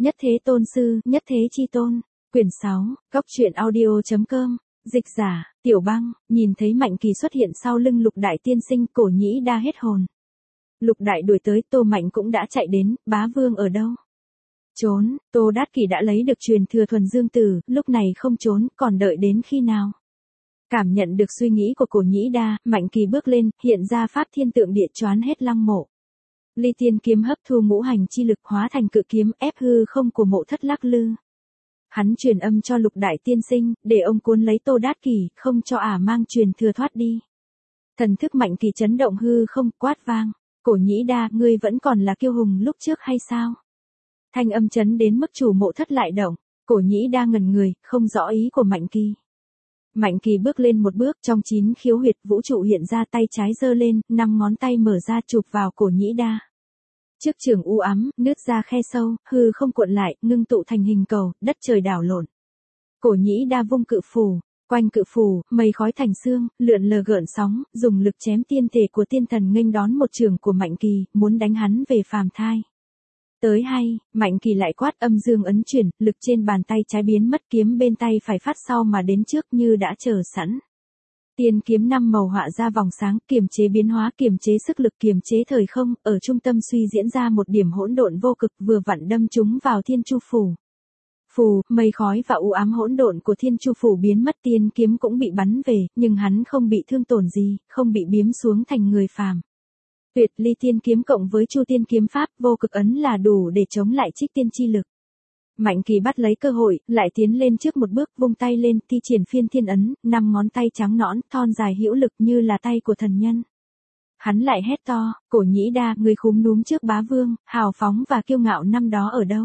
Nhất thế tôn sư, nhất thế chi tôn. Quyển 6, Góc truyện audio.com. Dịch giả, Tiểu Băng, nhìn thấy Mạnh Kỳ xuất hiện sau lưng Lục Đại tiên sinh, Cổ Nhĩ Đa hết hồn. Lục Đại đuổi tới, Tô Mạnh cũng đã chạy đến, bá vương ở đâu? Trốn, Tô Đát Kỷ đã lấy được truyền thừa thuần dương tử, lúc này không trốn, còn đợi đến khi nào? Cảm nhận được suy nghĩ của Cổ Nhĩ Đa, Mạnh Kỳ bước lên, hiện ra pháp thiên tượng địa choán hết lăng mộ. Ly Tiên kiếm hấp thu ngũ hành chi lực hóa thành cự kiếm ép hư không của mộ thất lắc lư. Hắn truyền âm cho Lục Đại tiên sinh, để ông cuốn lấy Tô Đát Kỷ, không cho mang truyền thừa thoát đi. Thần thức Mạnh Kỳ chấn động hư không, quát vang. Cổ Nhĩ Đa, ngươi vẫn còn là kiêu hùng lúc trước hay sao? Thanh âm chấn đến mức chủ mộ thất lại động. Cổ Nhĩ Đa ngẩn người, không rõ ý của Mạnh Kỳ. Mạnh Kỳ bước lên một bước, trong 9 khiếu huyệt vũ trụ hiện ra, tay trái giơ lên, 5 ngón tay mở ra chụp vào Cổ Nhĩ Đa. Trước trường u ám, nứt ra khe sâu, hư không cuộn lại, ngưng tụ thành hình cầu, đất trời đảo lộn. Cổ Nhĩ Đa vung cự phù, quanh cự phù, mây khói thành xương, lượn lờ gợn sóng, dùng lực chém tiên thể của tiên thần nghênh đón một trường của Mạnh Kỳ, muốn đánh hắn về phàm thai. Tới hay, Mạnh Kỳ lại quát, âm dương ấn chuyển, lực trên bàn tay trái biến mất, kiếm bên tay phải phát sau mà đến trước như đã chờ sẵn. Tiên kiếm 5 màu họa ra vòng sáng, kiềm chế biến hóa, kiềm chế sức lực, kiềm chế thời không, ở trung tâm suy diễn ra một điểm hỗn độn vô cực, vừa vặn đâm chúng vào thiên chu phủ. Phù, mây khói và u ám hỗn độn của thiên chu phủ biến mất, tiên kiếm cũng bị bắn về, nhưng hắn không bị thương tổn gì, không bị biếm xuống thành người phàm. Tuyệt ly tiên kiếm cộng với chu tiên kiếm pháp, vô cực ấn là đủ để chống lại trích tiên chi lực. Mạnh Kỳ bắt lấy cơ hội, lại tiến lên trước một bước, vung tay lên, thi triển phiên thiên ấn, 5 ngón tay trắng nõn, thon dài hữu lực như là tay của thần nhân. Hắn lại hét to, Cổ Nhĩ Đa, người khúm núm trước bá vương, hào phóng và kiêu ngạo năm đó ở đâu?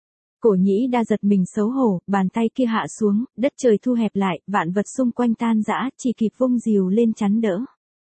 Cổ Nhĩ Đa giật mình xấu hổ, bàn tay kia hạ xuống, đất trời thu hẹp lại, vạn vật xung quanh tan rã, chỉ kịp vung rìu lên chắn đỡ.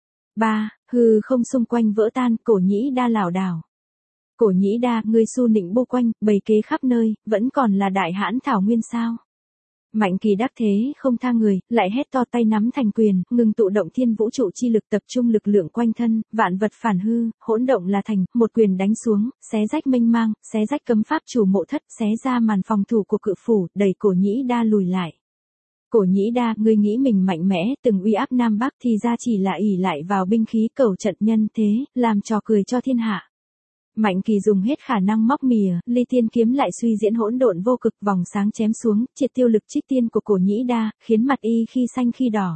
Hư không xung quanh vỡ tan, Cổ Nhĩ Đa lảo đảo. Cổ Nhĩ Đa, ngươi su nịnh bô quanh, bày kế khắp nơi, vẫn còn là đại hãn thảo nguyên sao? Mạnh Kỳ đắc thế, không tha người, lại hét to, tay nắm thành quyền, ngừng tụ động thiên vũ trụ chi lực, tập trung lực lượng quanh thân, vạn vật phản hư, hỗn động là thành, một quyền đánh xuống, xé rách mênh mang, xé rách cấm pháp chủ mộ thất, xé ra màn phòng thủ của cự phủ, đẩy Cổ Nhĩ Đa lùi lại. Cổ Nhĩ Đa, ngươi nghĩ mình mạnh mẽ, từng uy áp Nam Bắc, thì ra chỉ là ỷ lại vào binh khí cầu trận nhân thế, làm trò cười cho thiên hạ. Mạnh Kỳ dùng hết khả năng móc mìa, ly tiên kiếm lại suy diễn hỗn độn vô cực, vòng sáng chém xuống, triệt tiêu lực trích tiên của Cổ Nhĩ Đa, khiến mặt y khi xanh khi đỏ.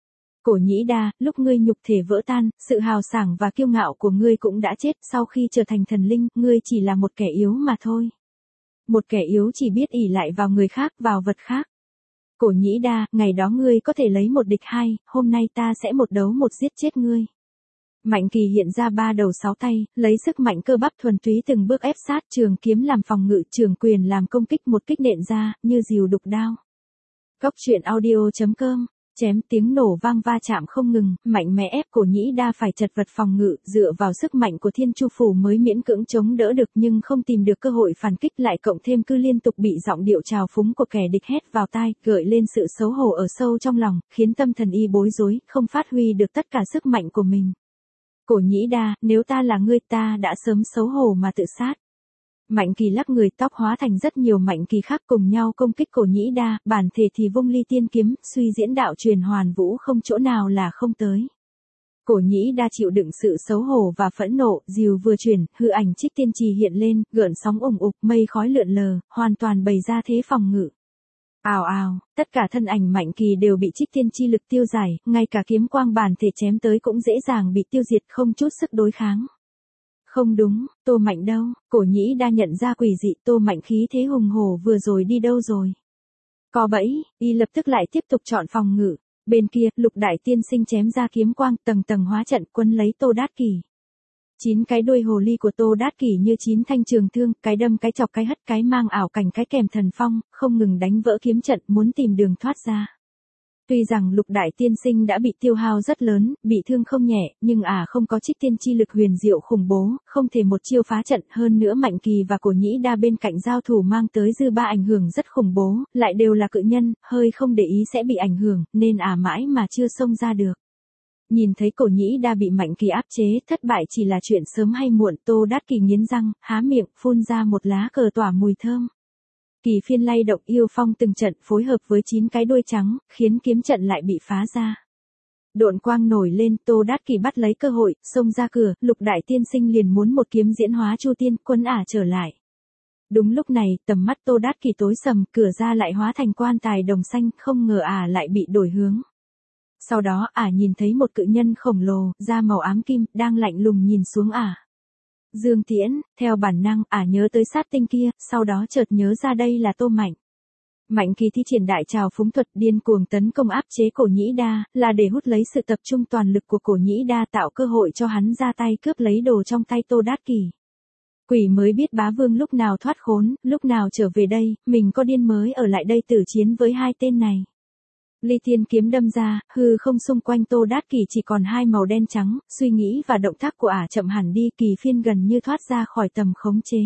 Cổ Nhĩ Đa, lúc ngươi nhục thể vỡ tan, sự hào sảng và kiêu ngạo của ngươi cũng đã chết, sau khi trở thành thần linh, ngươi chỉ là một kẻ yếu mà thôi. Một kẻ yếu chỉ biết ỷ lại vào người khác, vào vật khác. Cổ Nhĩ Đa, ngày đó ngươi có thể lấy một địch 2, hôm nay ta sẽ một đấu một giết chết ngươi. Mạnh Kỳ hiện ra 3 đầu 6 tay, lấy sức mạnh cơ bắp thuần túy từng bước ép sát, trường kiếm làm phòng ngự, trường quyền làm công kích, một kích nện ra, như rìu đục đao. Góc truyện audio.com, chém tiếng nổ vang va chạm không ngừng, mạnh mẽ ép Cổ Nhĩ Đa phải chật vật phòng ngự, dựa vào sức mạnh của thiên chu phủ mới miễn cưỡng chống đỡ được, nhưng không tìm được cơ hội phản kích, lại cộng thêm cứ liên tục bị giọng điệu trào phúng của kẻ địch hét vào tai, gợi lên sự xấu hổ ở sâu trong lòng, khiến tâm thần y bối rối, không phát huy được tất cả sức mạnh của mình. Cổ Nhĩ Đa, nếu ta là ngươi, ta đã sớm xấu hổ mà tự sát. Mạnh Kỳ lắc người, tóc hóa thành rất nhiều Mạnh Kỳ khác cùng nhau công kích Cổ Nhĩ Đa, bản thể thì vung ly tiên kiếm, suy diễn đạo truyền hoàn vũ, không chỗ nào là không tới. Cổ Nhĩ Đa chịu đựng sự xấu hổ và phẫn nộ, rìu vừa chuyển, hư ảnh trích tiên trì hiện lên, gợn sóng ủng ục, mây khói lượn lờ, hoàn toàn bày ra thế phòng ngự. Ào ào, tất cả thân ảnh Mạnh Kỳ đều bị trích tiên chi lực tiêu giải, ngay cả kiếm quang bản thể chém tới cũng dễ dàng bị tiêu diệt, không chút sức đối kháng. Không đúng, Tô Mạnh đâu? Cổ Nhĩ Đa nhận ra quỷ dị, Tô Mạnh khí thế hùng hổ vừa rồi đi đâu rồi? Có bẫy, y lập tức lại tiếp tục chọn phòng ngự. Bên kia, Lục Đại tiên sinh chém ra kiếm quang, tầng tầng hóa trận, quân lấy Tô Đát Kỷ. 9 cái đuôi hồ ly của Tô Đát Kỷ như 9 thanh trường thương, cái đâm cái chọc cái hất cái mang ảo cảnh cái kèm thần phong, không ngừng đánh vỡ kiếm trận, muốn tìm đường thoát ra. Tuy rằng Lục Đại tiên sinh đã bị tiêu hao rất lớn, bị thương không nhẹ, nhưng không có trích tiên chi lực huyền diệu khủng bố, không thể một chiêu phá trận, hơn nữa Mạnh Kỳ và Cổ Nhĩ Đa bên cạnh giao thủ mang tới dư ba ảnh hưởng rất khủng bố, lại đều là cự nhân, hơi không để ý sẽ bị ảnh hưởng, nên mãi mà chưa xông ra được. Nhìn thấy Cổ Nhĩ Đa bị Mạnh Kỳ áp chế, thất bại chỉ là chuyện sớm hay muộn, Tô Đát Kỳ nghiến răng, há miệng, phun ra một lá cờ tỏa mùi thơm. Kỳ phiên lay động yêu phong từng trận phối hợp với 9 cái đuôi trắng, khiến kiếm trận lại bị phá ra. Độn quang nổi lên, Tô Đát Kỳ bắt lấy cơ hội, xông ra cửa, Lục Đại Tiên Sinh liền muốn một kiếm diễn hóa Chu Tiên Quân ả trở lại. Đúng lúc này, tầm mắt Tô Đát Kỳ tối sầm, cửa ra lại hóa thành quan tài đồng xanh, không ngờ ả lại bị đổi hướng. Sau đó ả nhìn thấy một cự nhân khổng lồ, da màu ám kim, đang lạnh lùng nhìn xuống ả. Dương Tiễn, theo bản năng, ả nhớ tới sát tinh kia, sau đó chợt nhớ ra đây là Tô Mạnh. Mạnh Kỳ thi triển đại trào phúng thuật điên cuồng tấn công áp chế Cổ Nhĩ Đa, là để hút lấy sự tập trung toàn lực của Cổ Nhĩ Đa, tạo cơ hội cho hắn ra tay cướp lấy đồ trong tay Tô Đát Kỳ. Quỷ mới biết bá vương lúc nào thoát khốn, lúc nào trở về đây, mình có điên mới ở lại đây tử chiến với hai tên này. Ly Thiên kiếm đâm ra, hư không xung quanh Tô Đát Kỳ chỉ còn hai màu đen trắng, suy nghĩ và động tác của ả chậm hẳn đi, Kỳ phiên gần như thoát ra khỏi tầm khống chế.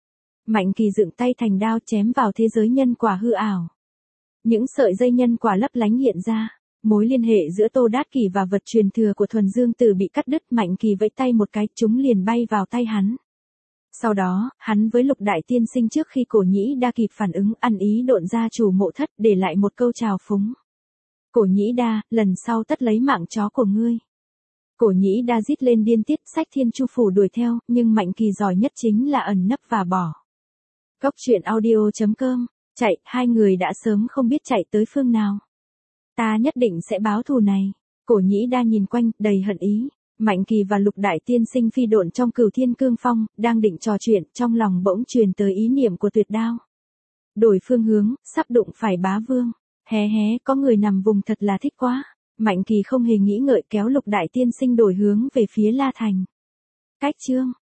Mạnh Kỳ dựng tay thành đao chém vào thế giới nhân quả hư ảo. Những sợi dây nhân quả lấp lánh hiện ra, mối liên hệ giữa Tô Đát Kỳ và vật truyền thừa của Thuần Dương Tử bị cắt đứt, Mạnh Kỳ vẫy tay một cái, chúng liền bay vào tay hắn. Sau đó, hắn với Lục Đại Tiên Sinh trước khi Cổ Nhĩ Đa kịp phản ứng, ăn ý độn ra chủ mộ thất, để lại một câu chào phúng. Cổ Nhĩ Đa, lần sau tất lấy mạng chó của ngươi. Cổ Nhĩ Đa rít lên điên tiết, xách Thiên Chu phủ đuổi theo, nhưng Mạnh Kỳ giỏi nhất chính là ẩn nấp và bỏ. Góc truyện audio.com, chạy, hai người đã sớm không biết chạy tới phương nào. Ta nhất định sẽ báo thù này. Cổ Nhĩ Đa nhìn quanh, đầy hận ý. Mạnh Kỳ và Lục Đại Tiên Sinh phi độn trong Cửu Thiên Cương Phong, đang định trò chuyện, trong lòng bỗng truyền tới ý niệm của Tuyệt Đao. Đổi phương hướng, sắp đụng phải bá vương. Hé hé, có người nằm vùng thật là thích quá. Mạnh Kỳ không hề nghĩ ngợi kéo Lục Đại Tiên Sinh đổi hướng về phía La Thành. Cách chương.